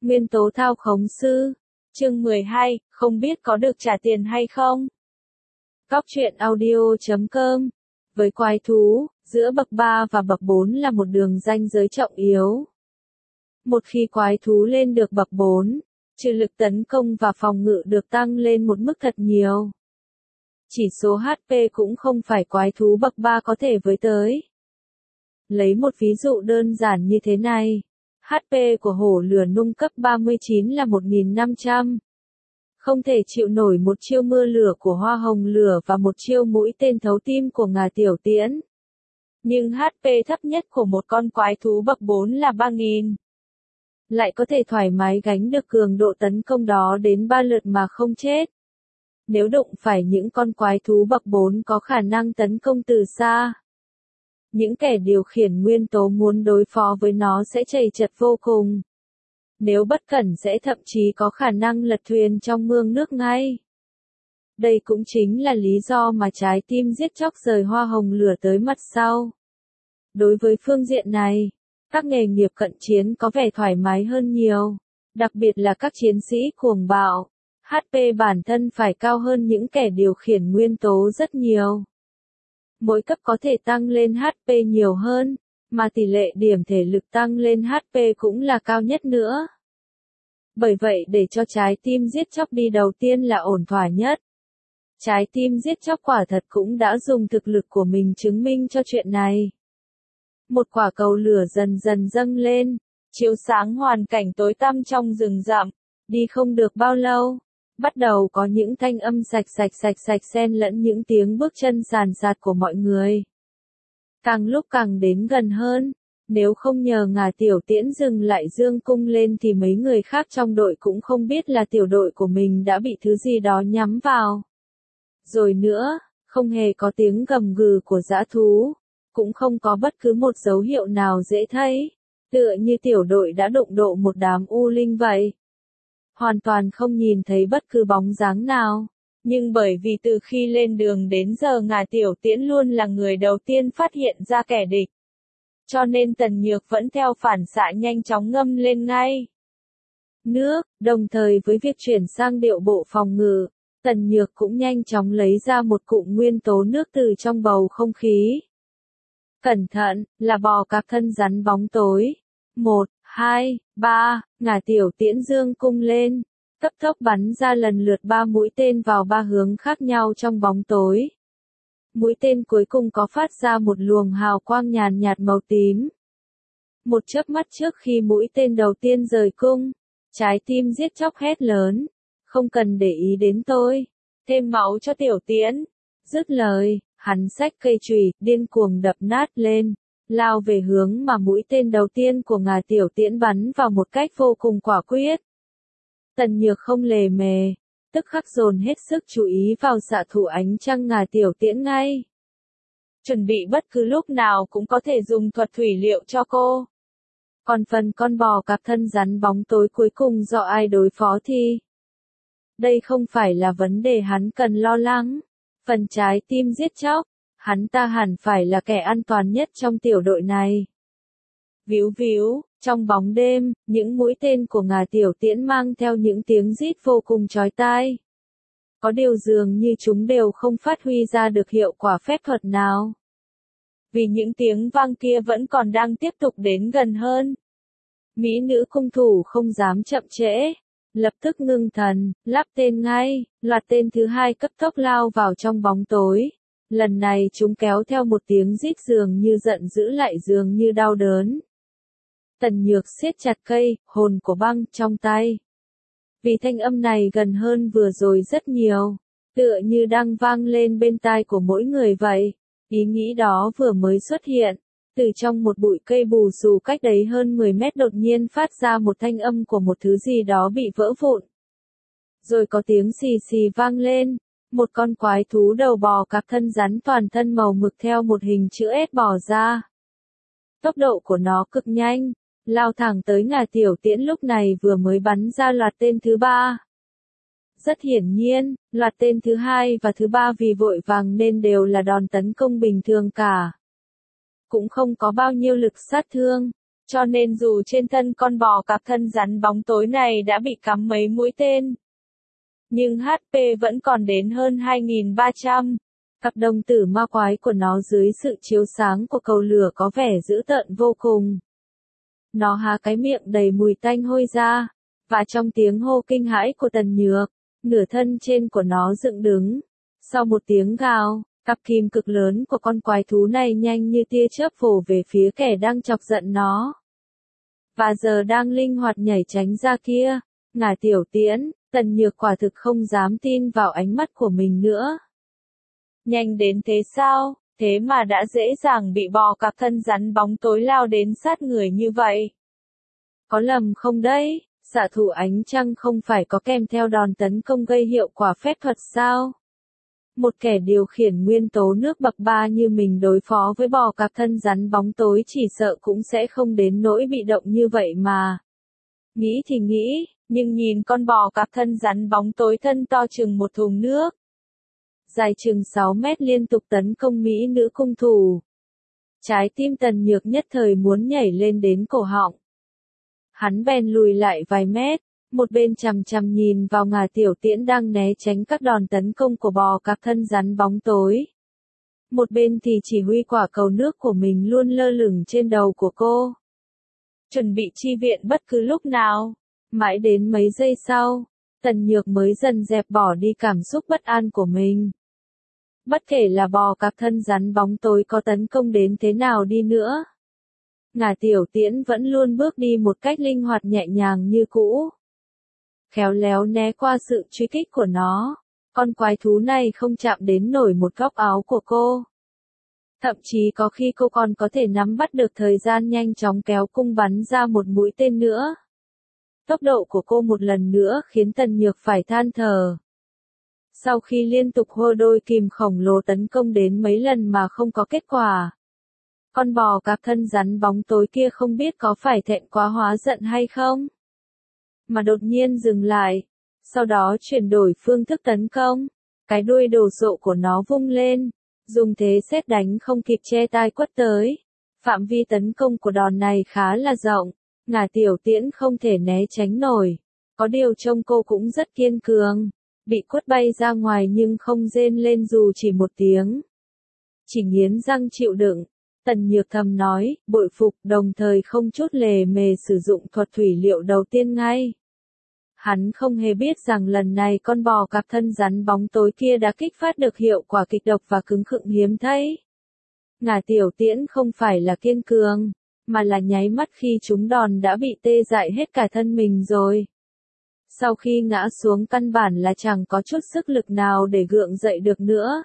Nguyên tố thao khống sư. Chương 12, không biết có được trả tiền hay không? Cóc truyện audio.com. Với quái thú, giữa bậc 3 và bậc 4 là một đường ranh giới trọng yếu. Một khi quái thú lên được bậc 4, trừ lực tấn công và phòng ngự được tăng lên một mức thật nhiều. Chỉ số HP cũng không phải quái thú bậc 3 có thể với tới. Lấy một ví dụ đơn giản như thế này. HP của hổ lửa nung cấp 39 là 1500. Không thể chịu nổi một chiêu mưa lửa của hoa hồng lửa và một chiêu mũi tên thấu tim của ngà tiểu tiễn. Nhưng HP thấp nhất của một con quái thú bậc 4 là 3000. Lại có thể thoải mái gánh được cường độ tấn công đó đến 3 lượt mà không chết. Nếu đụng phải những con quái thú bậc 4 có khả năng tấn công từ xa, những kẻ điều khiển nguyên tố muốn đối phó với nó sẽ trầy trật vô cùng. Nếu bất cẩn sẽ thậm chí có khả năng lật thuyền trong mương nước ngay. Đây cũng chính là lý do mà trái tim giết chóc rời hoa hồng lửa tới mặt sau. Đối với phương diện này, các nghề nghiệp cận chiến có vẻ thoải mái hơn nhiều, đặc biệt là các chiến sĩ cuồng bạo. HP bản thân phải cao hơn những kẻ điều khiển nguyên tố rất nhiều. Mỗi cấp có thể tăng lên HP nhiều hơn, mà tỷ lệ điểm thể lực tăng lên HP cũng là cao nhất nữa. Bởi vậy để cho trái tim giết chóc đi đầu tiên là ổn thỏa nhất. Trái tim giết chóc quả thật cũng đã dùng thực lực của mình chứng minh cho chuyện này. Một quả cầu lửa dần dần dâng lên, chiếu sáng hoàn cảnh tối tăm trong rừng rậm. Đi không được bao lâu, bắt đầu có những thanh âm sạch xen lẫn những tiếng bước chân sàn sạt của mọi người. Càng lúc càng đến gần hơn, nếu không nhờ ngà tiểu tiễn dừng lại dương cung lên thì mấy người khác trong đội cũng không biết là tiểu đội của mình đã bị thứ gì đó nhắm vào. Rồi nữa, không hề có tiếng gầm gừ của dã thú, cũng không có bất cứ một dấu hiệu nào dễ thấy, tựa như tiểu đội đã đụng độ một đám u linh vậy. Hoàn toàn không nhìn thấy bất cứ bóng dáng nào. Nhưng bởi vì từ khi lên đường đến giờ ngà tiểu tiễn luôn là người đầu tiên phát hiện ra kẻ địch. Cho nên Tần Nhược vẫn theo phản xạ nhanh chóng ngâm lên ngay nước, đồng thời với việc chuyển sang điệu bộ phòng ngự, Tần Nhược cũng nhanh chóng lấy ra một cụm nguyên tố nước từ trong bầu không khí. Cẩn thận, là bò cạp thân rắn bóng tối. 1, 2, 3, ngà tiểu tiễn dương cung lên, cấp tốc bắn ra lần lượt 3 mũi tên vào 3 hướng khác nhau trong bóng tối. Mũi tên cuối cùng có phát ra một luồng hào quang nhàn nhạt màu tím. Một chớp mắt trước khi mũi tên đầu tiên rời cung, trái tim giết chóc hét lớn, không cần để ý đến tôi, thêm máu cho tiểu tiễn. Dứt lời, hắn xách cây chùy, điên cuồng đập nát lên, lao về hướng mà mũi tên đầu tiên của ngà tiểu tiễn bắn vào một cách vô cùng quả quyết. Tần Nhược không lề mề, tức khắc dồn hết sức chú ý vào xạ thủ ánh trăng ngà tiểu tiễn ngay. Chuẩn bị bất cứ lúc nào cũng có thể dùng thuật thủy liệu cho cô. Còn phần con bò cạp thân rắn bóng tối cuối cùng do ai đối phó thì đây không phải là vấn đề hắn cần lo lắng. Phần trái tim giết chóc, hắn ta hẳn phải là kẻ an toàn nhất trong tiểu đội này. Víu víu, trong bóng đêm, những mũi tên của ngà tiểu tiễn mang theo những tiếng rít vô cùng chói tai. Có điều dường như chúng đều không phát huy ra được hiệu quả phép thuật nào. Vì những tiếng vang kia vẫn còn đang tiếp tục đến gần hơn. Mỹ nữ cung thủ không dám chậm trễ. Lập tức ngưng thần, lắp tên ngay, loạt tên thứ hai cấp tốc lao vào trong bóng tối. Lần này chúng kéo theo một tiếng rít dường như giận dữ lại dường như đau đớn. Tần Nhược siết chặt cây, hồn của băng trong tay. Vì thanh âm này gần hơn vừa rồi rất nhiều, tựa như đang vang lên bên tai của mỗi người vậy. Ý nghĩ đó vừa mới xuất hiện, từ trong một bụi cây bù xù cách đấy hơn 10 mét đột nhiên phát ra một thanh âm của một thứ gì đó bị vỡ vụn. Rồi có tiếng xì xì vang lên, một con quái thú đầu bò cạp thân rắn toàn thân màu mực theo một hình chữ S bò ra. Tốc độ của nó cực nhanh, lao thẳng tới ngà tiểu tiễn lúc này vừa mới bắn ra loạt tên thứ 3. Rất hiển nhiên, loạt tên thứ 2 và thứ 3 vì vội vàng nên đều là đòn tấn công bình thường cả. Cũng không có bao nhiêu lực sát thương, Cho nên dù trên thân con bò cạp thân rắn bóng tối này đã bị cắm mấy mũi tên, nhưng HP vẫn còn đến hơn 2.300. Cặp đồng tử ma quái của nó dưới sự chiếu sáng của cầu lửa có vẻ dữ tợn vô cùng. Nó há cái miệng đầy mùi tanh hôi ra, và trong tiếng hô kinh hãi của Tần Nhược, nửa thân trên của nó dựng đứng. Sau một tiếng gào, cặp kìm cực lớn của con quái thú này nhanh như tia chớp vồ về phía kẻ đang chọc giận nó. Và giờ đang linh hoạt nhảy tránh ra kia, ngả tiểu tiễn, Tần Nhược quả thực không dám tin vào ánh mắt của mình nữa. Nhanh đến thế sao, thế mà đã dễ dàng bị bò cạp thân rắn bóng tối lao đến sát người như vậy. Có lầm không đấy, xạ thủ ánh trăng không phải có kèm theo đòn tấn công gây hiệu quả phép thuật sao? Một kẻ điều khiển nguyên tố nước bậc 3 như mình đối phó với bò cạp thân rắn bóng tối chỉ sợ cũng sẽ không đến nỗi bị động như vậy mà. Nghĩ thì nghĩ, nhưng nhìn con bò cạp thân rắn bóng tối thân to chừng một thùng nước, dài chừng 6 mét liên tục tấn công mỹ nữ cung thủ. Trái tim Tần Nhược nhất thời muốn nhảy lên đến cổ họng. Hắn bèn lùi lại vài mét, một bên chằm chằm nhìn vào ngà tiểu tiễn đang né tránh các đòn tấn công của bò cạp thân rắn bóng tối. Một bên thì chỉ huy quả cầu nước của mình luôn lơ lửng trên đầu của cô. Chuẩn bị chi viện bất cứ lúc nào. Mãi đến mấy giây sau, Tần Nhược mới dần dẹp bỏ đi cảm xúc bất an của mình. Bất kể là bò cạp thân rắn bóng tối có tấn công đến thế nào đi nữa, ngà tiểu tiễn vẫn luôn bước đi một cách linh hoạt nhẹ nhàng như cũ. Khéo léo né qua sự truy kích của nó, con quái thú này không chạm đến nổi một góc áo của cô. Thậm chí có khi cô còn có thể nắm bắt được thời gian nhanh chóng kéo cung bắn ra một mũi tên nữa. Tốc độ của cô một lần nữa khiến Tần Nhược phải than thở. Sau khi liên tục hô đôi kìm khổng lồ tấn công đến mấy lần mà không có kết quả, con bò cạp thân rắn bóng tối kia không biết có phải thẹn quá hóa giận hay không, mà đột nhiên dừng lại, sau đó chuyển đổi phương thức tấn công. Cái đuôi đồ sộ của nó vung lên, dùng thế sét đánh không kịp che tai quất tới. Phạm vi tấn công của đòn này khá là rộng, ngà tiểu tiễn không thể né tránh nổi. Có điều trông cô cũng rất kiên cường, bị quất bay ra ngoài nhưng không rên lên dù chỉ một tiếng. Chỉ nghiến răng chịu đựng. Tần Nhược thầm nói, bội phục, đồng thời không chút lề mề sử dụng thuật thủy liệu đầu tiên ngay. Hắn không hề biết rằng lần này con bò cạp thân rắn bóng tối kia đã kích phát được hiệu quả kịch độc và cứng khựng hiếm thấy. Ngà tiểu tiễn không phải là kiên cường, mà là nháy mắt khi chúng đòn đã bị tê dại hết cả thân mình rồi. Sau khi ngã xuống căn bản là chẳng có chút sức lực nào để gượng dậy được nữa.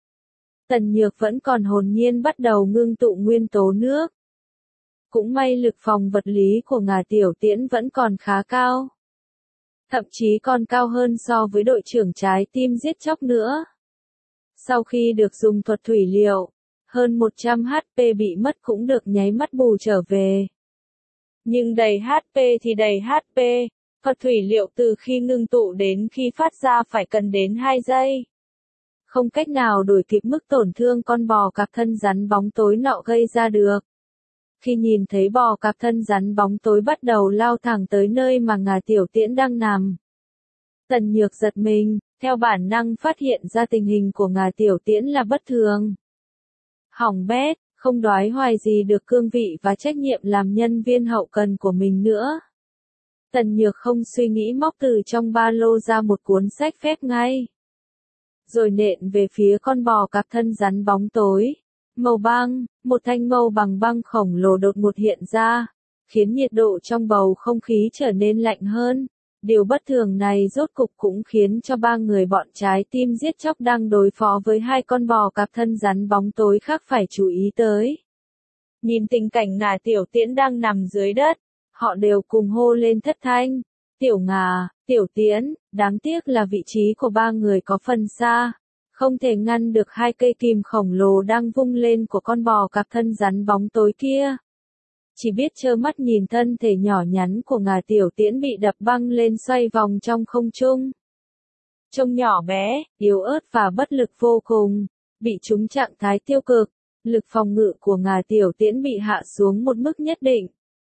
Tần Nhược vẫn còn hồn nhiên bắt đầu ngưng tụ nguyên tố nước. Cũng may lực phòng vật lý của ngà tiểu tiễn vẫn còn khá cao. Thậm chí còn cao hơn so với đội trưởng trái tim giết chóc nữa. Sau khi được dùng thuật thủy liệu, hơn 100 HP bị mất cũng được nháy mắt bù trở về. Nhưng đầy HP thì đầy HP, thuật thủy liệu từ khi ngưng tụ đến khi phát ra phải cần đến 2 giây. Không cách nào đuổi kịp mức tổn thương con bò cạp thân rắn bóng tối nọ gây ra được. Khi nhìn thấy bò cạp thân rắn bóng tối bắt đầu lao thẳng tới nơi mà ngà tiểu tiễn đang nằm, Tần Nhược giật mình, theo bản năng phát hiện ra tình hình của ngà tiểu tiễn là bất thường. Hỏng bét, không đoái hoài gì được cương vị và trách nhiệm làm nhân viên hậu cần của mình nữa. Tần Nhược không suy nghĩ móc từ trong ba lô ra một cuốn sách phép ngay. Rồi nện về phía con bò cạp thân rắn bóng tối. Màu băng, một thanh mâu bằng băng khổng lồ đột ngột hiện ra, khiến nhiệt độ trong bầu không khí trở nên lạnh hơn. Điều bất thường này rốt cục cũng khiến cho ba người bọn trái tim giết chóc đang đối phó với hai con bò cạp thân rắn bóng tối khác phải chú ý tới. Nhìn tình cảnh ngà tiểu tiễn đang nằm dưới đất, họ đều cùng hô lên thất thanh. Tiểu ngà, tiểu tiễn, đáng tiếc là vị trí của ba người có phần xa, không thể ngăn được hai cây kìm khổng lồ đang vung lên của con bò cạp thân rắn bóng tối kia. Chỉ biết trơ mắt nhìn thân thể nhỏ nhắn của ngà tiểu tiễn bị đập băng lên xoay vòng trong không trung. Trông nhỏ bé, yếu ớt và bất lực vô cùng, bị trúng trạng thái tiêu cực, lực phòng ngự của ngà tiểu tiễn bị hạ xuống một mức nhất định.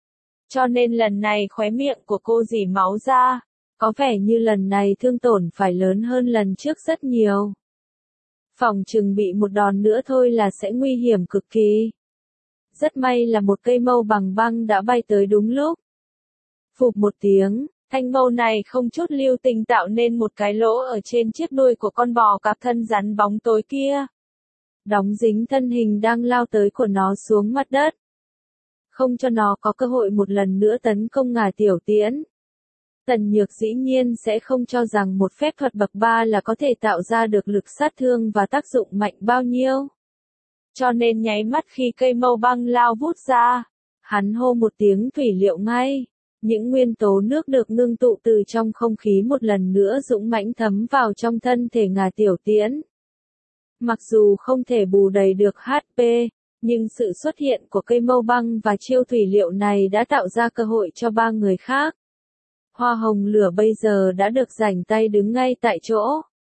cho nên lần này khóe miệng của cô rỉ máu ra. Có vẻ như lần này thương tổn phải lớn hơn lần trước rất nhiều. Phòng chừng bị một đòn nữa thôi là sẽ nguy hiểm cực kỳ. Rất may là một cây mâu bằng băng đã bay tới đúng lúc. Phụp một tiếng, thanh mâu này không chút lưu tình tạo nên một cái lỗ ở trên chiếc đuôi của con bò cạp thân rắn bóng tối kia. Đóng dính thân hình đang lao tới của nó xuống mặt đất. Không cho nó có cơ hội một lần nữa tấn công Ngà Tiểu Tiễn. Tần Nhược dĩ nhiên sẽ không cho rằng một phép thuật bậc 3 là có thể tạo ra được lực sát thương và tác dụng mạnh bao nhiêu. Cho nên nháy mắt khi cây mâu băng lao vút ra, hắn hô một tiếng thủy liệu ngay. Những nguyên tố nước được ngưng tụ từ trong không khí một lần nữa dũng mãnh thấm vào trong thân thể Ngà Tiểu Tiễn. Mặc dù không thể bù đầy được HP, nhưng sự xuất hiện của cây mâu băng và chiêu thủy liệu này đã tạo ra cơ hội cho ba người khác. Hoa hồng lửa bây giờ đã được rảnh tay đứng ngay tại chỗ.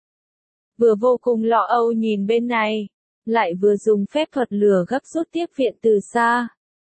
Vừa vô cùng lo âu nhìn bên này, lại vừa dùng phép thuật lửa gấp rút tiếp viện từ xa.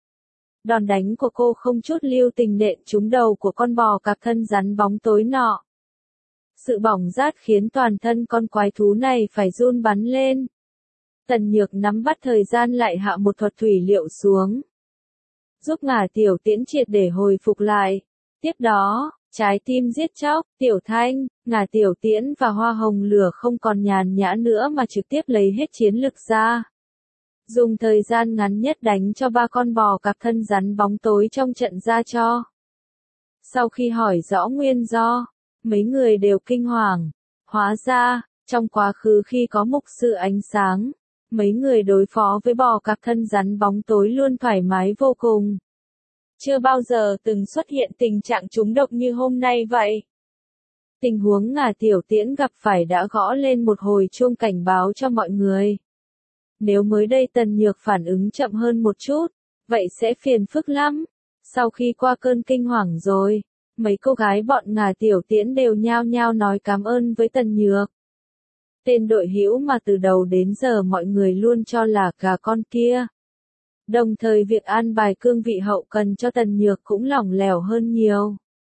Đòn đánh của cô không chút lưu tình nện trúng đầu của con bò cạp thân rắn bóng tối nọ. Sự bỏng rát khiến toàn thân con quái thú này phải run bắn lên. Tần Nhược nắm bắt thời gian lại hạ một thuật thủy liệu xuống. Giúp Ngà Tiểu Tiễn triệt để hồi phục lại. Tiếp đó, trái tim giết chóc, Tiểu Thanh, Ngà Tiểu Tiễn và Hoa hồng lửa không còn nhàn nhã nữa mà trực tiếp lấy hết chiến lực ra. Dùng thời gian ngắn nhất đánh cho ba con bò cạp thân rắn bóng tối trong trận ra cho. Sau khi hỏi rõ nguyên do, mấy người đều kinh hoàng. Hóa ra, trong quá khứ khi có mục sư ánh sáng, mấy người đối phó với bò cạp thân rắn bóng tối luôn thoải mái vô cùng. Chưa bao giờ từng xuất hiện tình trạng trúng độc như hôm nay vậy. Tình huống Ngà Tiểu Tiễn gặp phải đã gõ lên một hồi chuông cảnh báo cho mọi người. Nếu mới đây Tần Nhược phản ứng chậm hơn một chút, vậy sẽ phiền phức lắm. Sau khi qua cơn kinh hoàng rồi, mấy cô gái bọn Ngà Tiểu Tiễn đều nhao nhao nói cảm ơn với Tần Nhược. Tên đội hữu mà từ đầu đến giờ mọi người luôn cho là gà con kia. Đồng thời việc an bài cương vị hậu cần cho Tần Nhược cũng lỏng lẻo hơn nhiều.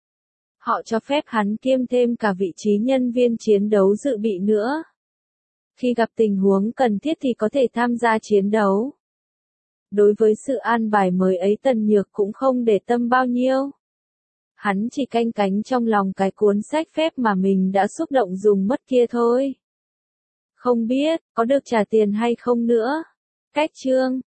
Họ cho phép hắn kiêm thêm cả vị trí nhân viên chiến đấu dự bị nữa. Khi gặp tình huống cần thiết thì có thể tham gia chiến đấu. Đối với sự an bài mới ấy Tần Nhược cũng không để tâm bao nhiêu. Hắn chỉ canh cánh trong lòng cái cuốn sách phép mà mình đã xúc động dùng mất kia thôi. Không biết, có được trả tiền hay không nữa. Cách chương